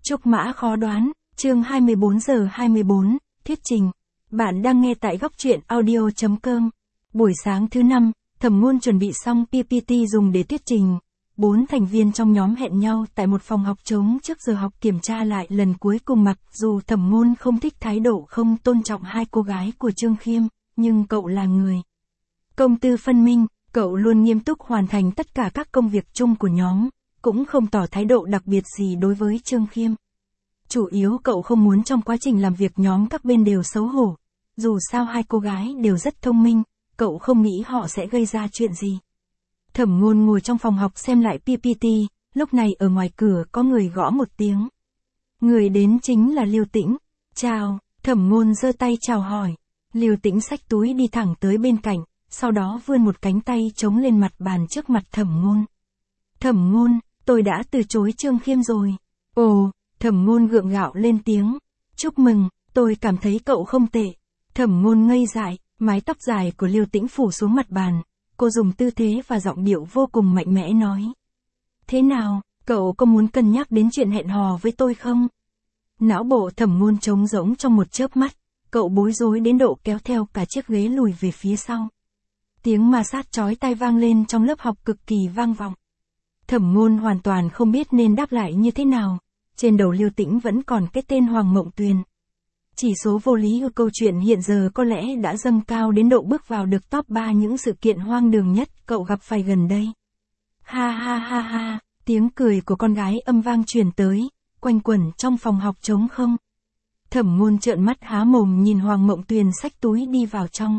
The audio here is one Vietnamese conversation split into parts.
Trúc mã khó đoán, chương 24 giờ 24, thuyết trình. Bạn đang nghe tại góc truyện audio.com. Buổi sáng thứ 5, Thẩm Ngôn chuẩn bị xong PPT dùng để thuyết trình. 4 thành viên trong nhóm hẹn nhau tại một phòng học trống trước giờ học kiểm tra lại lần cuối cùng mặc dù Thẩm Ngôn không thích thái độ không tôn trọng hai cô gái của Trương Khiêm, nhưng cậu là người công tư phân minh, cậu luôn nghiêm túc hoàn thành tất cả các công việc chung của nhóm, cũng không tỏ thái độ đặc biệt gì đối với Trương Khiêm. Chủ yếu cậu không muốn trong quá trình làm việc nhóm các bên đều xấu hổ. Dù sao hai cô gái đều rất thông minh, cậu không nghĩ họ sẽ gây ra chuyện gì. Thẩm Ngôn ngồi trong phòng học xem lại PPT, lúc này ở ngoài cửa có người gõ một tiếng. Người đến chính là Liêu Tĩnh. Chào, Thẩm Ngôn giơ tay chào hỏi. Liêu Tĩnh xách túi đi thẳng tới bên cạnh, sau đó vươn một cánh tay chống lên mặt bàn trước mặt Thẩm Ngôn. Thẩm Ngôn, tôi đã từ chối Trương Khiêm rồi. Ồ, Thẩm Ngôn gượng gạo lên tiếng. Chúc mừng, tôi cảm thấy cậu không tệ. Thẩm Ngôn ngây dại, mái tóc dài của Liêu Tĩnh phủ xuống mặt bàn. Cô dùng tư thế và giọng điệu vô cùng mạnh mẽ nói. Thế nào, cậu có muốn cân nhắc đến chuyện hẹn hò với tôi không? Não bộ Thẩm Ngôn trống rỗng trong một chớp mắt, cậu bối rối đến độ kéo theo cả chiếc ghế lùi về phía sau. Tiếng ma sát chói tai vang lên trong lớp học cực kỳ vang vọng. Thẩm Ngôn hoàn toàn không biết nên đáp lại như thế nào. Trên đầu Liêu Tĩnh vẫn còn cái tên Hoàng Mộng Tuyền. Chỉ số vô lý của câu chuyện hiện giờ có lẽ đã dâng cao đến độ bước vào được top 3 những sự kiện hoang đường nhất cậu gặp phải gần đây. Ha ha ha ha, tiếng cười của con gái âm vang truyền tới, quanh quẩn trong phòng học trống không. Thẩm Ngôn trợn mắt há mồm nhìn Hoàng Mộng Tuyền xách túi đi vào trong.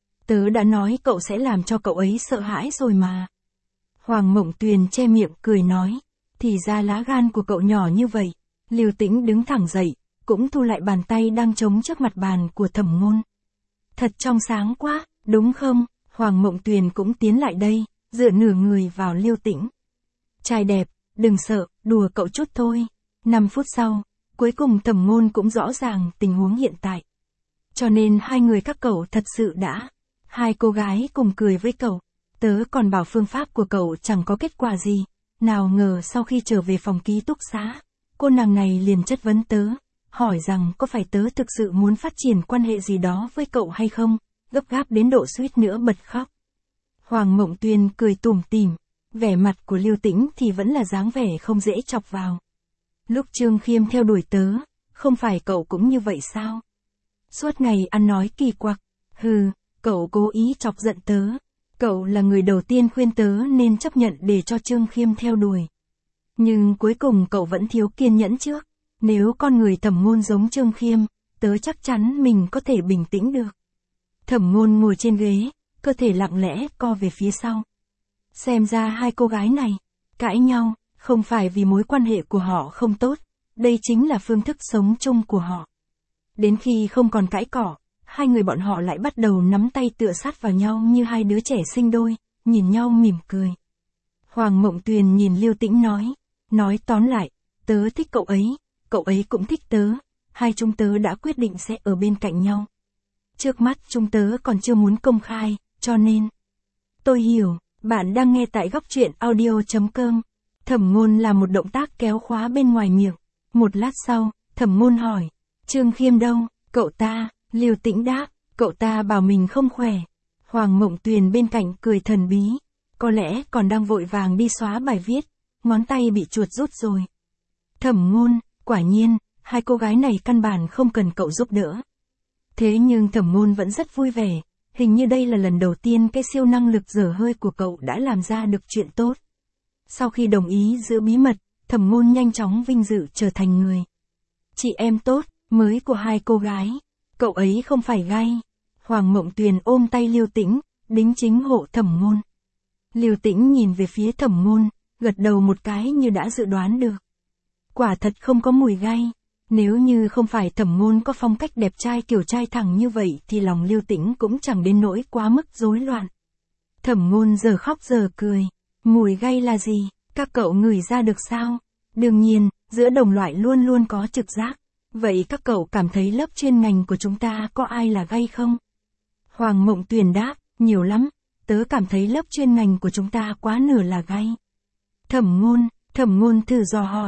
Tớ đã nói cậu sẽ làm cho cậu ấy sợ hãi rồi mà. Hoàng Mộng Tuyền che miệng cười nói. Thì ra lá gan của cậu nhỏ như vậy. Liêu Tĩnh đứng thẳng dậy, cũng thu lại bàn tay đang chống trước mặt bàn của Thẩm Ngôn. Thật trong sáng quá, đúng không? Hoàng Mộng Tuyền cũng tiến lại đây, dựa nửa người vào Liêu Tĩnh. Trai đẹp, đừng sợ, đùa cậu chút thôi. 5 phút sau, cuối cùng Thẩm Ngôn cũng rõ ràng tình huống hiện tại. Cho nên hai người các cậu thật sự đã. Hai cô gái cùng cười với cậu. Tớ còn bảo phương pháp của cậu chẳng có kết quả gì. Nào ngờ sau khi trở về phòng ký túc xá, cô nàng này liền chất vấn tớ, hỏi rằng có phải tớ thực sự muốn phát triển quan hệ gì đó với cậu hay không, gấp gáp đến độ suýt nữa bật khóc. Hoàng Mộng Tuyền cười tủm tỉm, vẻ mặt của Liêu Tĩnh thì vẫn là dáng vẻ không dễ chọc vào. Lúc Trương Khiêm theo đuổi tớ, không phải cậu cũng như vậy sao? Suốt ngày ăn nói kỳ quặc, hừ, cậu cố ý chọc giận tớ. Cậu là người đầu tiên khuyên tớ nên chấp nhận để cho Trương Khiêm theo đuổi. Nhưng cuối cùng cậu vẫn thiếu kiên nhẫn trước. Nếu con người Thẩm Ngôn giống Trương Khiêm, tớ chắc chắn mình có thể bình tĩnh được. Thẩm Ngôn ngồi trên ghế, cơ thể lặng lẽ co về phía sau. Xem ra hai cô gái này, cãi nhau, không phải vì mối quan hệ của họ không tốt, đây chính là phương thức sống chung của họ. Đến khi không còn cãi cọ, hai người bọn họ lại bắt đầu nắm tay tựa sát vào nhau như hai đứa trẻ sinh đôi, nhìn nhau mỉm cười. Hoàng Mộng Tuyền nhìn Liêu Tĩnh nói tóm lại, tớ thích cậu ấy cũng thích tớ, hai chúng tớ đã quyết định sẽ ở bên cạnh nhau. Trước mắt chúng tớ còn chưa muốn công khai, cho nên. Tôi hiểu, bạn đang nghe tại góc truyện audio.com. Thẩm Ngôn làm một động tác kéo khóa bên ngoài miệng. Một lát sau, Thẩm Ngôn hỏi, Trương Khiêm đâu, cậu ta? Liêu Tĩnh đáp, cậu ta bảo mình không khỏe. Hoàng Mộng Tuyền bên cạnh cười thần bí, có lẽ còn đang vội vàng đi xóa bài viết, ngón tay bị chuột rút rồi. Thẩm Ngôn, quả nhiên, hai cô gái này căn bản không cần cậu giúp đỡ. Thế nhưng Thẩm Ngôn vẫn rất vui vẻ, hình như đây là lần đầu tiên cái siêu năng lực dở hơi của cậu đã làm ra được chuyện tốt. Sau khi đồng ý giữ bí mật, Thẩm Ngôn nhanh chóng vinh dự trở thành người chị em tốt mới của hai cô gái. Cậu ấy không phải gay. Hoàng Mộng Tuyền ôm tay Liêu Tĩnh, đính chính hộ Thẩm Ngôn. Liêu Tĩnh nhìn về phía Thẩm Ngôn, gật đầu một cái như đã dự đoán được. Quả thật không có mùi gay. Nếu như không phải Thẩm Ngôn có phong cách đẹp trai kiểu trai thẳng như vậy thì lòng Liêu Tĩnh cũng chẳng đến nỗi quá mức rối loạn. Thẩm Ngôn giờ khóc giờ cười. Mùi gay là gì? Các cậu ngửi ra được sao? Đương nhiên, giữa đồng loại luôn luôn có trực giác. Vậy các cậu cảm thấy lớp chuyên ngành của chúng ta có ai là gay không? Hoàng Mộng Tuyền đáp, nhiều lắm. Tớ cảm thấy lớp chuyên ngành của chúng ta quá nửa là gay. Thẩm Ngôn thử dò hỏi.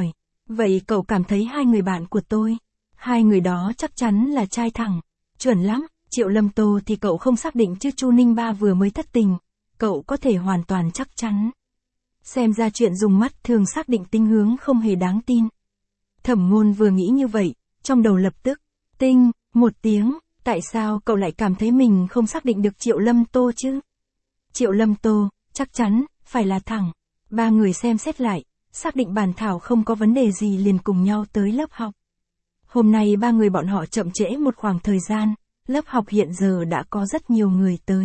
Vậy cậu cảm thấy hai người bạn của tôi, hai người đó chắc chắn là trai thẳng, chuẩn lắm. Triệu Lâm Tô thì cậu không xác định chứ Chu Ninh Ba vừa mới thất tình, cậu có thể hoàn toàn chắc chắn. Xem ra chuyện dùng mắt thường xác định tính hướng không hề đáng tin. Thẩm Ngôn vừa nghĩ như vậy, trong đầu lập tức, tinh, một tiếng, tại sao cậu lại cảm thấy mình không xác định được Triệu Lâm Tô chứ? Triệu Lâm Tô, chắc chắn, phải là thẳng. Ba người xem xét lại, xác định bản thảo không có vấn đề gì liền cùng nhau tới lớp học. Hôm nay ba người bọn họ chậm trễ một khoảng thời gian, lớp học hiện giờ đã có rất nhiều người tới.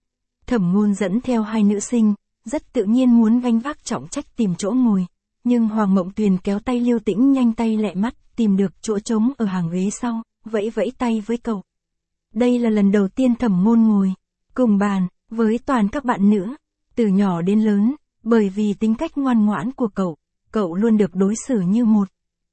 Thẩm Ngôn dẫn theo hai nữ sinh, rất tự nhiên muốn gánh vác trọng trách tìm chỗ ngồi, nhưng Hoàng Mộng Tuyền kéo tay Liêu Tĩnh nhanh tay lẹ mắt, tìm được chỗ trống ở hàng ghế sau, vẫy vẫy tay với cậu. Đây là lần đầu tiên Thẩm Ngôn ngồi cùng bàn với toàn các bạn nữ, từ nhỏ đến lớn, bởi vì tính cách ngoan ngoãn của cậu luôn được đối xử như một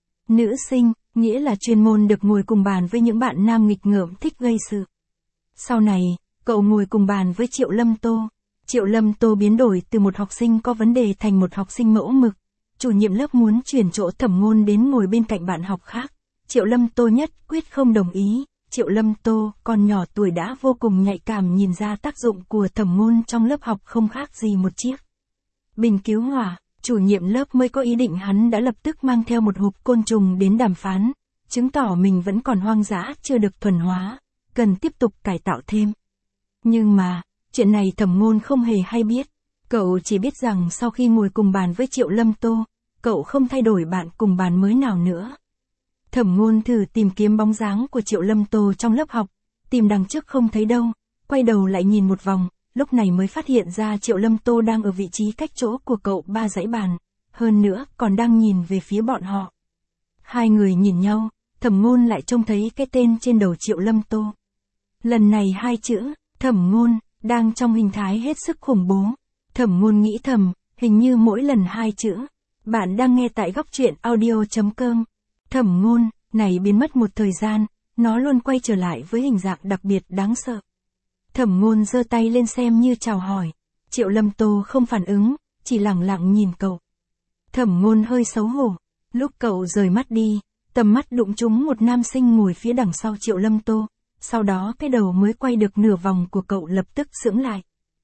nữ sinh, nghĩa là chuyên môn được ngồi cùng bàn với những bạn nam nghịch ngợm thích gây sự. Sau này, cậu ngồi cùng bàn với Triệu Lâm Tô. Triệu Lâm Tô biến đổi từ một học sinh có vấn đề thành một học sinh mẫu mực. Chủ nhiệm lớp muốn chuyển chỗ Thẩm Ngôn đến ngồi bên cạnh bạn học khác. Triệu Lâm Tô nhất quyết không đồng ý. Triệu Lâm Tô, còn nhỏ tuổi đã vô cùng nhạy cảm nhìn ra tác dụng của Thẩm Ngôn trong lớp học không khác gì một chiếc bình cứu hỏa. Chủ nhiệm lớp mới có ý định hắn đã lập tức mang theo một hộp côn trùng đến đàm phán, chứng tỏ mình vẫn còn hoang dã chưa được thuần hóa, cần tiếp tục cải tạo thêm. Nhưng mà, chuyện này Thẩm Ngôn không hề hay biết. Cậu chỉ biết rằng sau khi ngồi cùng bàn với Triệu Lâm Tô, cậu không thay đổi bạn cùng bàn mới nào nữa. Thẩm Ngôn thử tìm kiếm bóng dáng của Triệu Lâm Tô trong lớp học, tìm đằng trước không thấy đâu, quay đầu lại nhìn một vòng, lúc này mới phát hiện ra Triệu Lâm Tô đang ở vị trí cách chỗ của cậu 3 dãy bàn, hơn nữa còn đang nhìn về phía bọn họ. Hai người nhìn nhau, Thẩm Ngôn lại trông thấy cái tên trên đầu Triệu Lâm Tô. Lần này hai chữ, Thẩm Ngôn, đang trong hình thái hết sức khủng bố. Thẩm Ngôn nghĩ thầm, hình như mỗi lần hai chữ. Bạn đang nghe tại góc truyện audio.com. Thẩm Ngôn, này biến mất một thời gian, nó luôn quay trở lại với hình dạng đặc biệt đáng sợ. Thẩm Ngôn giơ tay lên xem như chào hỏi. Triệu Lâm Tô không phản ứng, chỉ lẳng lặng nhìn cậu. Thẩm Ngôn hơi xấu hổ. Lúc cậu rời mắt đi, tầm mắt đụng trúng một nam sinh ngồi phía đằng sau Triệu Lâm Tô. Sau đó cái đầu mới quay được nửa vòng của cậu lập tức sững lại.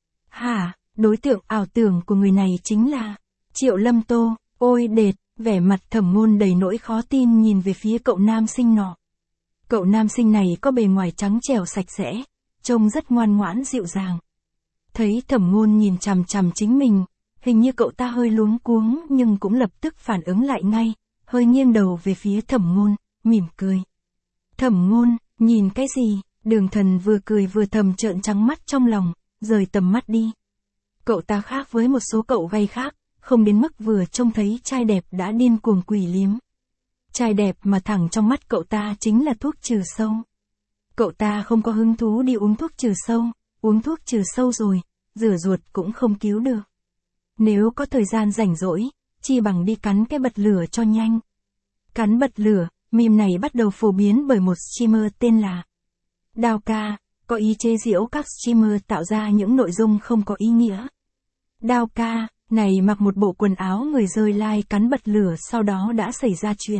Hả, đối tượng ảo tưởng của người này chính là Triệu Lâm Tô. Ôi đệt, vẻ mặt Thẩm Ngôn đầy nỗi khó tin nhìn về phía cậu nam sinh nọ. Cậu nam sinh này có bề ngoài trắng trẻo sạch sẽ, trông rất ngoan ngoãn dịu dàng. Thấy Thẩm Ngôn nhìn chằm chằm chính mình, hình như cậu ta hơi luống cuống nhưng cũng lập tức phản ứng lại ngay, hơi nghiêng đầu về phía Thẩm Ngôn, mỉm cười. Thẩm Ngôn, nhìn cái gì? Đường Thần vừa cười vừa thầm trợn trắng mắt trong lòng, rời tầm mắt đi. Cậu ta khác với một số cậu gay khác, không đến mức vừa trông thấy trai đẹp đã điên cuồng quỷ liếm. Trai đẹp mà thẳng trong mắt cậu ta chính là thuốc trừ sâu. Cậu ta không có hứng thú đi uống thuốc trừ sâu, uống thuốc trừ sâu rồi, rửa ruột cũng không cứu được. Nếu có thời gian rảnh rỗi, chi bằng đi cắn cái bật lửa cho nhanh. Cắn bật lửa, meme này bắt đầu phổ biến bởi một streamer tên là Đao Ca, có ý chế giễu các streamer tạo ra những nội dung không có ý nghĩa. Đao Ca này mặc một bộ quần áo người rơi like cắn bật lửa, sau đó đã xảy ra chuyện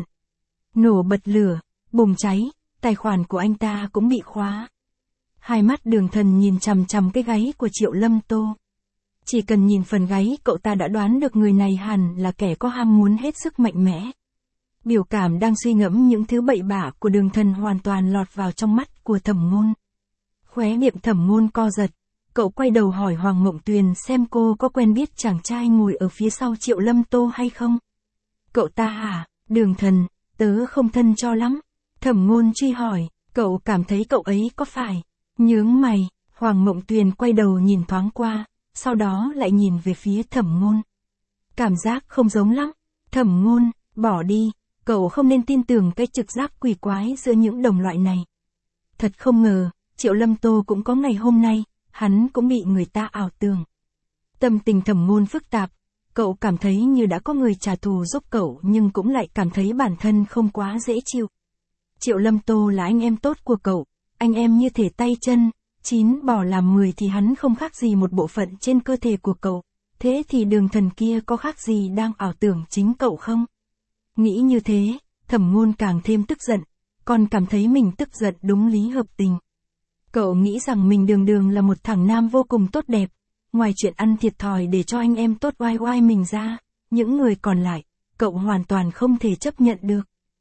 nổ bật lửa, bùng cháy, tài khoản của anh ta cũng bị khóa. Hai mắt Đường Thần nhìn chằm chằm cái gáy của Triệu Lâm Tô. Chỉ cần nhìn phần gáy cậu ta đã đoán được người này hẳn là kẻ có ham muốn hết sức mạnh mẽ. Biểu cảm đang suy ngẫm những thứ bậy bạ của Đường Thần hoàn toàn lọt vào trong mắt của Thẩm Ngôn. Khóe miệng Thẩm Ngôn co giật, cậu quay đầu hỏi Hoàng Mộng Tuyền xem cô có quen biết chàng trai ngồi ở phía sau Triệu Lâm Tô hay không. Cậu ta hả? Đường Thần, tớ không thân cho lắm. Thẩm Ngôn truy hỏi, cậu cảm thấy cậu ấy có phải? Nhướng mày, Hoàng Mộng Tuyền quay đầu nhìn thoáng qua, sau đó lại nhìn về phía Thẩm Ngôn. Cảm giác không giống lắm. Thẩm Ngôn, bỏ đi, cậu không nên tin tưởng cái trực giác quỷ quái giữa những đồng loại này. Thật không ngờ, Triệu Lâm Tô cũng có ngày hôm nay, hắn cũng bị người ta ảo tưởng. Tâm tình Thẩm Ngôn phức tạp, cậu cảm thấy như đã có người trả thù giúp cậu nhưng cũng lại cảm thấy bản thân không quá dễ chịu. Triệu Lâm Tô là anh em tốt của cậu, anh em như thể tay chân, 9 bỏ làm 10 thì hắn không khác gì một bộ phận trên cơ thể của cậu. Thế thì Đường Thần kia có khác gì đang ảo tưởng chính cậu không? Nghĩ như thế, Thẩm Ngôn càng thêm tức giận, còn cảm thấy mình tức giận đúng lý hợp tình. Cậu nghĩ rằng mình đường đường là một thằng nam vô cùng tốt đẹp, ngoài chuyện ăn thiệt thòi để cho anh em tốt oai oai mình ra, những người còn lại, cậu hoàn toàn không thể chấp nhận được.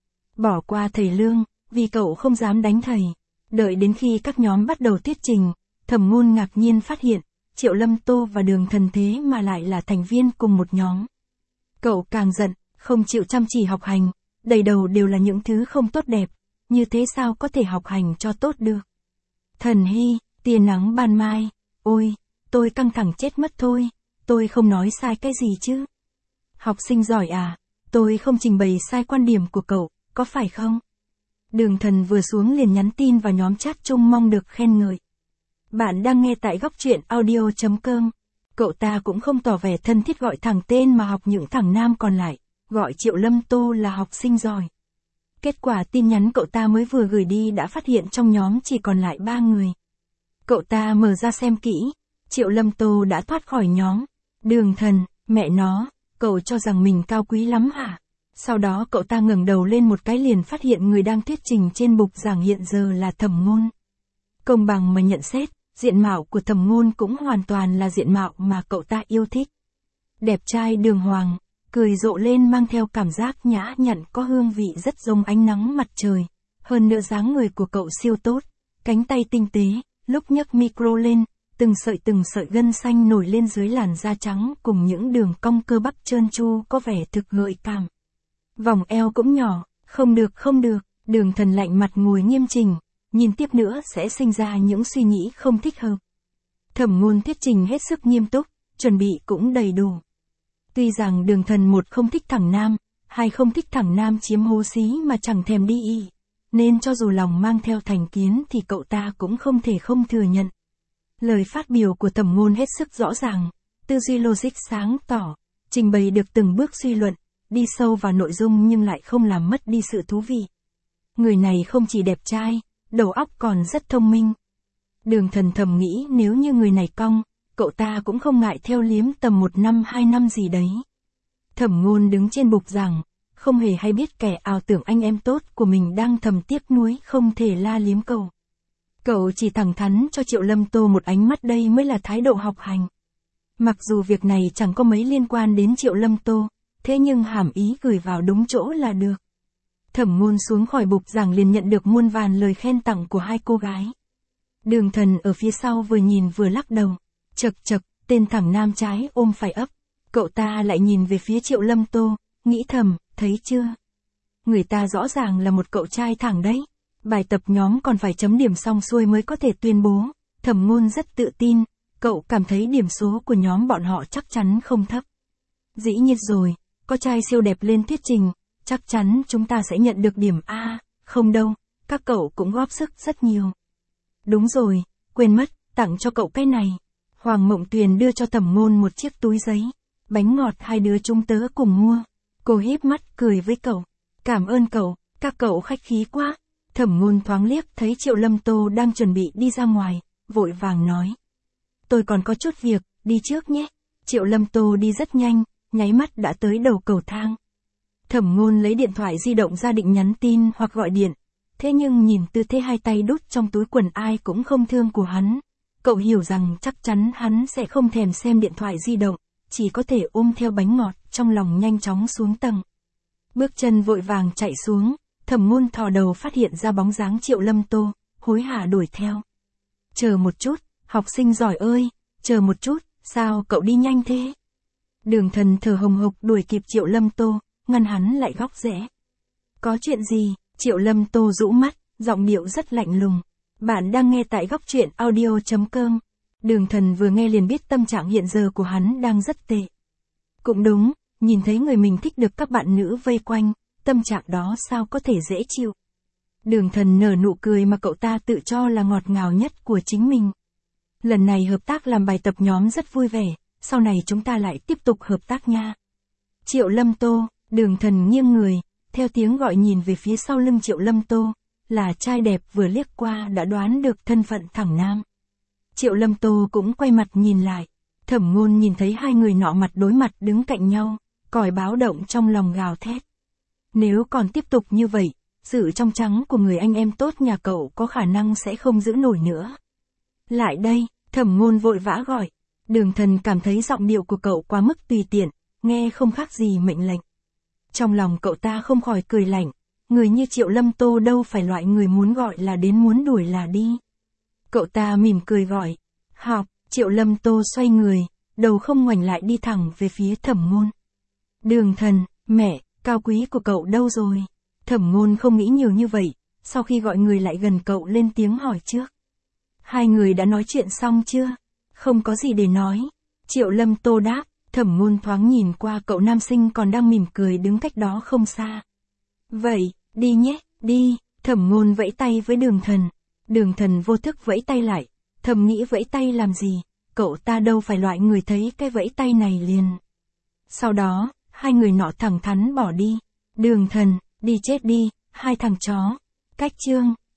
Bỏ qua thầy Lương, vì cậu không dám đánh thầy. Đợi đến khi các nhóm bắt đầu thuyết trình, Thẩm Ngôn ngạc nhiên phát hiện, Triệu Lâm Tô và Đường Thần thế mà lại là thành viên cùng một nhóm. Cậu càng giận, không chịu chăm chỉ học hành, đầy đầu đều là những thứ không tốt đẹp, như thế sao có thể học hành cho tốt được. Thần hy, tia nắng ban mai, ôi, tôi căng thẳng chết mất thôi, tôi không nói sai cái gì chứ. Học sinh giỏi à, tôi không trình bày sai quan điểm của cậu, có phải không? Đường Thần vừa xuống liền nhắn tin vào nhóm chat chung mong được khen ngợi. Bạn đang nghe tại góc truyện audio.com. Cậu ta cũng không tỏ vẻ thân thiết gọi thẳng tên mà học những thằng nam còn lại, gọi Triệu Lâm Tô là học sinh giỏi. Kết quả tin nhắn cậu ta mới vừa gửi đi đã phát hiện trong nhóm chỉ còn lại 3 người. Cậu ta mở ra xem kỹ, Triệu Lâm Tô đã thoát khỏi nhóm. Đường Thần, mẹ nó, cậu cho rằng mình cao quý lắm hả? Sau đó cậu ta ngẩng đầu lên một cái liền phát hiện người đang thuyết trình trên bục giảng hiện giờ là Thẩm Ngôn. Công bằng mà nhận xét, diện mạo của Thẩm Ngôn cũng hoàn toàn là diện mạo mà cậu ta yêu thích. Đẹp trai đường hoàng, cười rộ lên mang theo cảm giác nhã nhặn có hương vị rất giống ánh nắng mặt trời. Hơn nữa dáng người của cậu siêu tốt, cánh tay tinh tế, lúc nhấc micro lên, từng sợi gân xanh nổi lên dưới làn da trắng cùng những đường cong cơ bắp trơn tru có vẻ thực gợi cảm. Vòng eo cũng nhỏ, không được, Đường Thần lạnh mặt ngồi nghiêm chỉnh, nhìn tiếp nữa sẽ sinh ra những suy nghĩ không thích hợp. Thẩm Ngôn thuyết trình hết sức nghiêm túc, chuẩn bị cũng đầy đủ. Tuy rằng Đường Thần một không thích thằng nam, hai không thích thằng nam chiếm hố xí mà chẳng thèm đi y, nên cho dù lòng mang theo thành kiến thì cậu ta cũng không thể không thừa nhận. Lời phát biểu của Thẩm Ngôn hết sức rõ ràng, tư duy logic sáng tỏ, trình bày được từng bước suy luận, đi sâu vào nội dung nhưng lại không làm mất đi sự thú vị. Người này không chỉ đẹp trai, đầu óc còn rất thông minh. Đường Thần thầm nghĩ nếu như người này cong, cậu ta cũng không ngại theo liếm tầm 1 năm 2 năm gì đấy. Thẩm Ngôn đứng trên bục giảng, không hề hay biết kẻ ảo tưởng anh em tốt của mình đang thầm tiếc nuối không thể la liếm cậu. Cậu chỉ thẳng thắn cho Triệu Lâm Tô một ánh mắt, đây mới là thái độ học hành. Mặc dù việc này chẳng có mấy liên quan đến Triệu Lâm Tô, thế nhưng hàm ý gửi vào đúng chỗ là được. Thẩm Ngôn xuống khỏi bục giảng liền nhận được muôn vàn lời khen tặng của hai cô gái. Đường Thần ở phía sau vừa nhìn vừa lắc đầu. Chậc, tên thằng nam trái ôm phải ấp. Cậu ta lại nhìn về phía Triệu Lâm Tô, nghĩ thầm, thấy chưa? Người ta rõ ràng là một cậu trai thẳng đấy. Bài tập nhóm còn phải chấm điểm xong xuôi mới có thể tuyên bố. Thẩm Ngôn rất tự tin, cậu cảm thấy điểm số của nhóm bọn họ chắc chắn không thấp. Dĩ nhiên rồi, có trai siêu đẹp lên thuyết trình, chắc chắn chúng ta sẽ nhận được điểm A, không đâu, các cậu cũng góp sức rất nhiều. Đúng rồi, quên mất, tặng cho cậu cái này. Hoàng Mộng Tuyền đưa cho Thẩm Ngôn một chiếc túi giấy, bánh ngọt hai đứa chúng tớ cùng mua. Cô híp mắt cười với cậu, cảm ơn cậu, các cậu khách khí quá. Thẩm Ngôn thoáng liếc thấy Triệu Lâm Tô đang chuẩn bị đi ra ngoài, vội vàng nói. Tôi còn có chút việc, đi trước nhé. Triệu Lâm Tô đi rất nhanh, nháy mắt đã tới đầu cầu thang. Thẩm Ngôn lấy điện thoại di động ra định nhắn tin hoặc gọi điện, thế nhưng nhìn tư thế hai tay đút trong túi quần ai cũng không thương của hắn. Cậu hiểu rằng chắc chắn hắn sẽ không thèm xem điện thoại di động, chỉ có thể ôm theo bánh ngọt, trong lòng nhanh chóng xuống tầng. Bước chân vội vàng chạy xuống, Thẩm Ngôn thò đầu phát hiện ra bóng dáng Triệu Lâm Tô, hối hả đuổi theo. Chờ một chút, học sinh giỏi ơi, chờ một chút, sao cậu đi nhanh thế? Đường Thần thở hồng hộc đuổi kịp Triệu Lâm Tô, ngăn hắn lại góc rẽ. Có chuyện gì? Triệu Lâm Tô rũ mắt, giọng điệu rất lạnh lùng. Bạn đang nghe tại góc truyện audio.com. Đường Thần vừa nghe liền biết tâm trạng hiện giờ của hắn đang rất tệ. Cũng đúng, nhìn thấy người mình thích được các bạn nữ vây quanh, tâm trạng đó sao có thể dễ chịu. Đường Thần nở nụ cười mà cậu ta tự cho là ngọt ngào nhất của chính mình. Lần này hợp tác làm bài tập nhóm rất vui vẻ, sau này chúng ta lại tiếp tục hợp tác nha. Triệu Lâm Tô, Đường Thần nghiêng người, theo tiếng gọi nhìn về phía sau lưng Triệu Lâm Tô, là trai đẹp vừa liếc qua đã đoán được thân phận thẳng nam. Triệu Lâm Tô cũng quay mặt nhìn lại, Thẩm Ngôn nhìn thấy hai người nọ mặt đối mặt đứng cạnh nhau, còi báo động trong lòng gào thét. Nếu còn tiếp tục như vậy, sự trong trắng của người anh em tốt nhà cậu có khả năng sẽ không giữ nổi nữa. Lại đây, Thẩm Ngôn vội vã gọi. Đường Thần cảm thấy giọng điệu của cậu quá mức tùy tiện, nghe không khác gì mệnh lệnh. Trong lòng cậu ta không khỏi cười lạnh, người như Triệu Lâm Tô đâu phải loại người muốn gọi là đến muốn đuổi là đi. Cậu ta mỉm cười gọi, học, Triệu Lâm Tô xoay người, đầu không ngoảnh lại đi thẳng về phía Thẩm Ngôn. Đường Thần, mẹ, cao quý của cậu đâu rồi? Thẩm Ngôn không nghĩ nhiều như vậy, sau khi gọi người lại gần cậu lên tiếng hỏi trước. Hai người đã nói chuyện xong chưa? Không có gì để nói. Triệu Lâm Tô đáp, Thẩm Ngôn thoáng nhìn qua cậu nam sinh còn đang mỉm cười đứng cách đó không xa. Vậy, đi nhé, đi, Thẩm Ngôn vẫy tay với Đường Thần. Đường Thần vô thức vẫy tay lại, thầm nghĩ vẫy tay làm gì, cậu ta đâu phải loại người thấy cái vẫy tay này liền. Sau đó, hai người nọ thẳng thắn bỏ đi. Đường Thần, đi chết đi, hai thằng chó. Cách chương